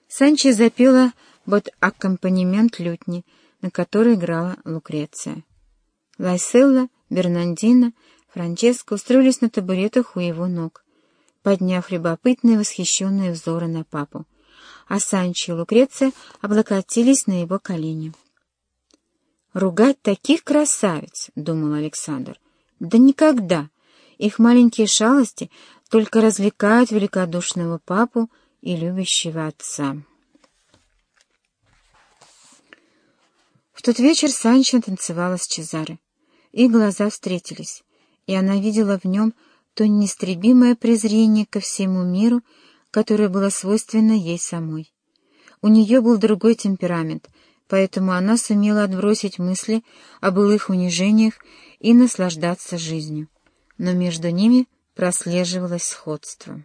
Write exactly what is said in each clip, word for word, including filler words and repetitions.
Санчо запела под аккомпанемент лютни, на которой играла Лукреция. Лайселла, Бернандино, Франческо устроились на табуретах у его ног, подняв любопытные восхищенные взоры на папу, а Санчо и Лукреция облокотились на его колени. «Ругать таких красавиц!» — думал Александр. «Да никогда! Их маленькие шалости только развлекают великодушного папу и любящего отца». В тот вечер Санчо танцевала с Чезаре. Их глаза встретились, и она видела в нем то неистребимое презрение ко всему миру, которое было свойственно ей самой. У нее был другой темперамент, поэтому она сумела отбросить мысли о былых унижениях и наслаждаться жизнью. Но между ними прослеживалось сходство.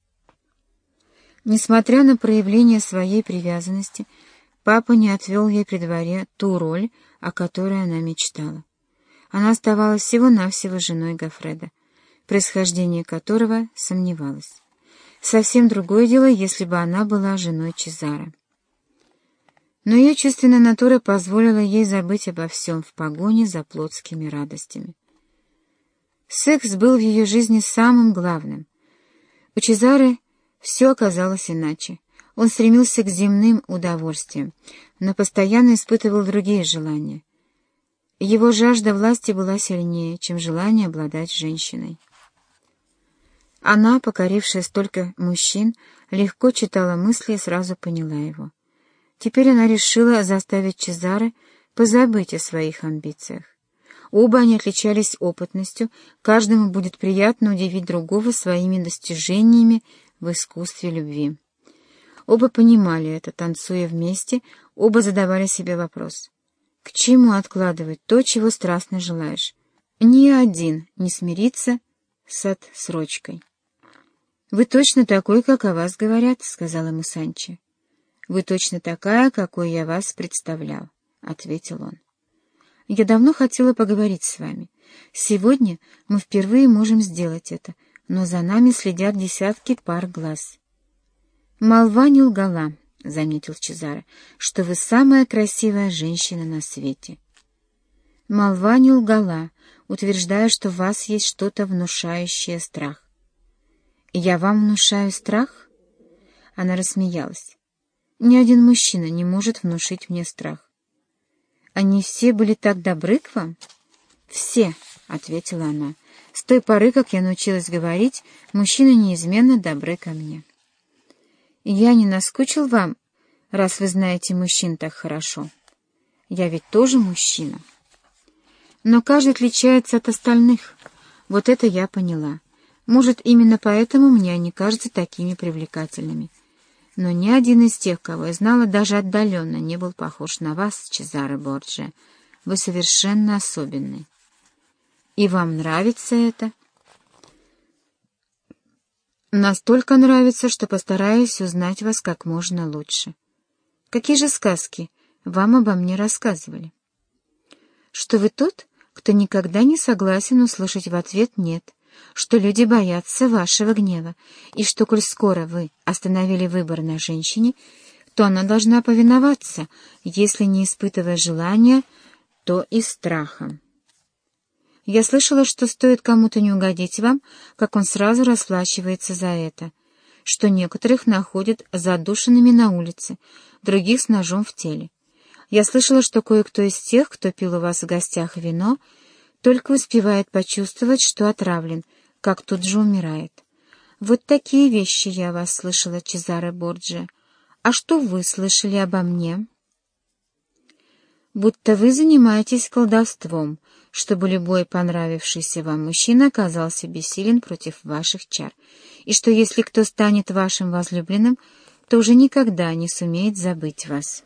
Несмотря на проявление своей привязанности, папа не отвел ей при дворе ту роль, о которой она мечтала. Она оставалась всего-навсего женой Гоффредо, происхождение которого сомневалась. Совсем другое дело, если бы она была женой Чезаро. Но ее чувственная натура позволила ей забыть обо всем в погоне за плотскими радостями. Секс был в ее жизни самым главным. У Чезаро все оказалось иначе. Он стремился к земным удовольствиям, но постоянно испытывал другие желания. Его жажда власти была сильнее, чем желание обладать женщиной. Она, покорившая столько мужчин, легко читала мысли и сразу поняла его. Теперь она решила заставить Чезаро позабыть о своих амбициях. Оба они отличались опытностью, каждому будет приятно удивить другого своими достижениями в искусстве любви. Оба понимали это, танцуя вместе, оба задавали себе вопрос: к чему откладывать то, чего страстно желаешь? Ни один не смирится с отсрочкой. «Вы точно такой, как о вас говорят», — сказал ему Санчо. «Вы точно такая, какой я вас представлял», — ответил он. «Я давно хотела поговорить с вами. Сегодня мы впервые можем сделать это, но за нами следят десятки пар глаз». «Молва не лгала», — заметил Чезаро, — «что вы самая красивая женщина на свете». «Молва не лгала, утверждая, что в вас есть что-то внушающее страх». «Я вам внушаю страх?» Она рассмеялась. «Ни один мужчина не может внушить мне страх». «Они все были так добры к вам?» «Все», — ответила она. «С той поры, как я научилась говорить, мужчины неизменно добры ко мне». «Я не наскучил вам, раз вы знаете мужчин так хорошо? Я ведь тоже мужчина». «Но каждый отличается от остальных. Вот это я поняла. Может, именно поэтому мне они кажутся такими привлекательными. Но ни один из тех, кого я знала, даже отдаленно не был похож на вас, Чезаро Борджиа. Вы совершенно особенный. И вам нравится это?» «Настолько нравится, что постараюсь узнать вас как можно лучше. Какие же сказки вам обо мне рассказывали?» «Что вы тот, кто никогда не согласен услышать в ответ «нет», что люди боятся вашего гнева, и что, коль скоро вы остановили выбор на женщине, то она должна повиноваться, если не испытывая желания, то и страха. Я слышала, что стоит кому-то не угодить вам, как он сразу расплачивается за это, что некоторых находят задушенными на улице, других с ножом в теле. Я слышала, что кое-кто из тех, кто пил у вас в гостях вино, только успевает почувствовать, что отравлен, как тут же умирает. Вот такие вещи я о вас слышала, Чезаро Борджиа. А что вы слышали обо мне?» «Будто вы занимаетесь колдовством, чтобы любой понравившийся вам мужчина оказался бессилен против ваших чар, и что если кто станет вашим возлюбленным, то уже никогда не сумеет забыть вас».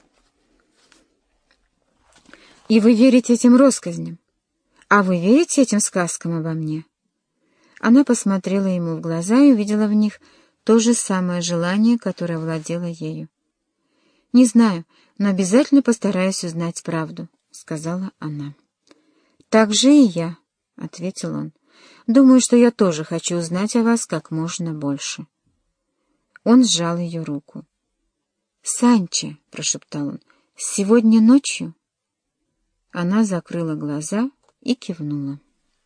«И вы верите этим россказням? А вы верите этим сказкам обо мне?» Она посмотрела ему в глаза и увидела в них то же самое желание, которое владело ею. «Не знаю, но обязательно постараюсь узнать правду», — сказала она. «Так же и я», — ответил он. «Думаю, что я тоже хочу узнать о вас как можно больше». Он сжал ее руку. Санчо, — прошептал он, — сегодня ночью? Она закрыла глаза и кивнула.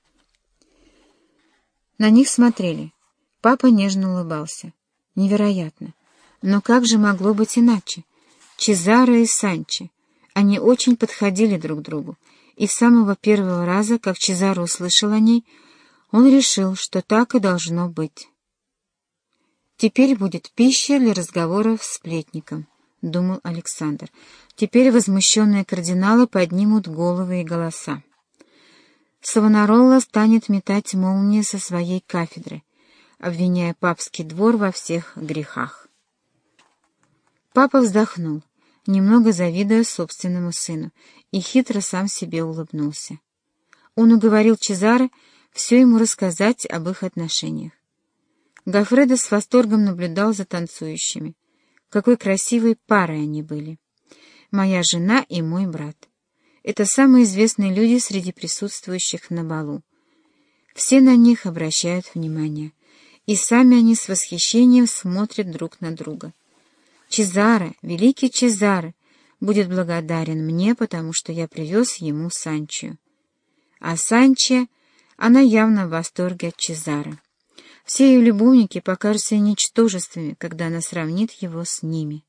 На них смотрели. Папа нежно улыбался. Невероятно. Но как же могло быть иначе? Чезаро и Санчо. Они очень подходили друг другу, и с самого первого раза, как Чезаро услышал о ней, он решил, что так и должно быть. «Теперь будет пища для разговоров с сплетником», — думал Александр. «Теперь возмущенные кардиналы поднимут головы и голоса. Савонаролла станет метать молнии со своей кафедры, обвиняя папский двор во всех грехах». Папа вздохнул, немного завидуя собственному сыну, и хитро сам себе улыбнулся. Он уговорил Чезаро все ему рассказать об их отношениях. Гоффредо с восторгом наблюдал за танцующими. Какой красивой парой они были. Моя жена и мой брат. Это самые известные люди среди присутствующих на балу. Все на них обращают внимание, и сами они с восхищением смотрят друг на друга. Чезаро, великий Чезаро, будет благодарен мне, потому что я привез ему Санчо. А Санчо, она явно в восторге от Чезаро. Все ее любовники покажутся ей ничтожествами, когда она сравнит его с ними.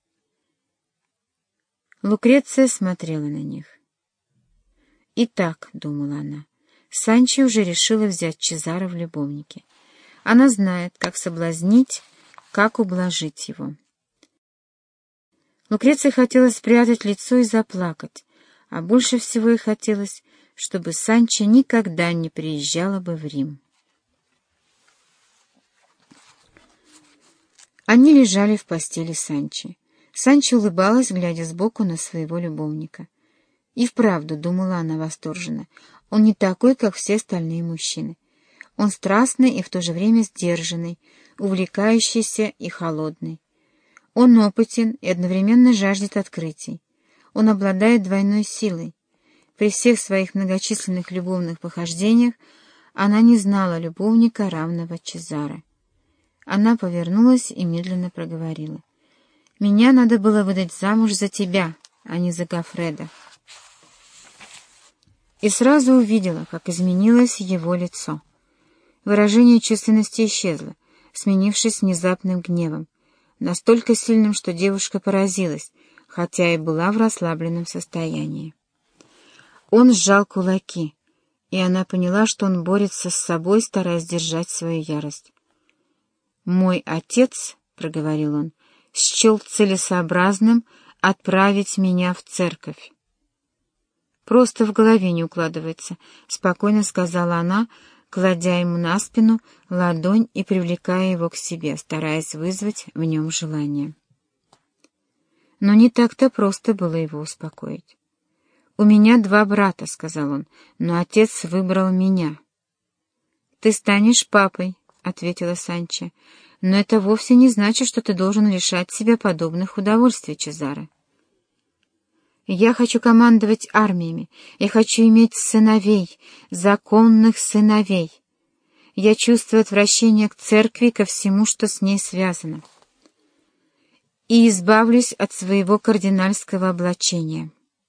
Лукреция смотрела на них. «Итак», — думала она, — Санчо уже решила взять Чезаро в любовники. Она знает, как соблазнить, как ублажить его. Лукреция хотела спрятать лицо и заплакать, а больше всего ей хотелось, чтобы Санчо никогда не приезжала бы в Рим. Они лежали в постели Санчо. Санчо улыбалась, глядя сбоку на своего любовника. И вправду, думала она восторженно, он не такой, как все остальные мужчины. Он страстный и в то же время сдержанный, увлекающийся и холодный. Он опытен и одновременно жаждет открытий. Он обладает двойной силой. При всех своих многочисленных любовных похождениях она не знала любовника, равного Чезаро. Она повернулась и медленно проговорила: «Меня надо было выдать замуж за тебя, а не за Гоффредо». И сразу увидела, как изменилось его лицо. Выражение чувственности исчезло, сменившись внезапным гневом, настолько сильным, что девушка поразилась, хотя и была в расслабленном состоянии. Он сжал кулаки, и она поняла, что он борется с собой, стараясь сдержать свою ярость. «Мой отец, — проговорил он, — счел целесообразным отправить меня в церковь». «Просто в голове не укладывается», — спокойно сказала она, кладя ему на спину ладонь и привлекая его к себе, стараясь вызвать в нем желание. Но не так-то просто было его успокоить. «У меня два брата, — сказал он, — но отец выбрал меня». «Ты станешь папой, — ответила Санчо, — но это вовсе не значит, что ты должен лишать себя подобных удовольствий, Чезаро. Я хочу командовать армиями, я хочу иметь сыновей, законных сыновей. Я чувствую отвращение к церкви и ко всему, что с ней связано, и избавлюсь от своего кардинальского облачения».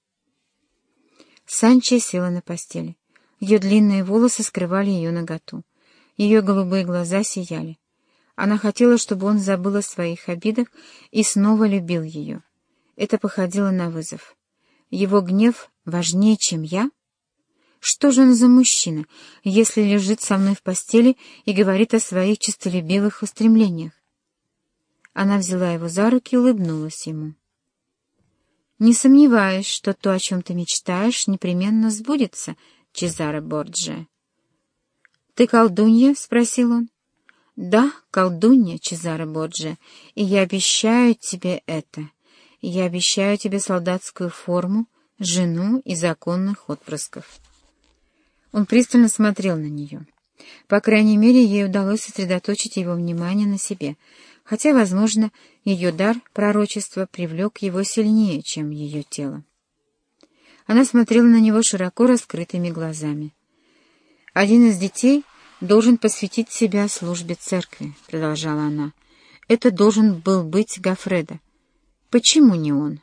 Санчо села на постели. Ее длинные волосы скрывали ее наготу. Ее голубые глаза сияли. Она хотела, чтобы он забыл о своих обидах и снова любил ее. Это походило на вызов. Его гнев важнее, чем я? Что же он за мужчина, если лежит со мной в постели и говорит о своих честолюбивых устремлениях? Она взяла его за руки и улыбнулась ему. «Не сомневаюсь, что то, о чем ты мечтаешь, непременно сбудется, Чезаро Борджиа». «Ты колдунья?» — спросил он. «Да, колдунья, Чезаро Борджиа, и я обещаю тебе это. Я обещаю тебе солдатскую форму, жену и законных отпрысков». Он пристально смотрел на нее. По крайней мере, ей удалось сосредоточить его внимание на себе, хотя, возможно, ее дар пророчества привлек его сильнее, чем ее тело. Она смотрела на него широко раскрытыми глазами. «Один из детей должен посвятить себя службе церкви», — продолжала она. «Это должен был быть Гоффредо. Почему не он?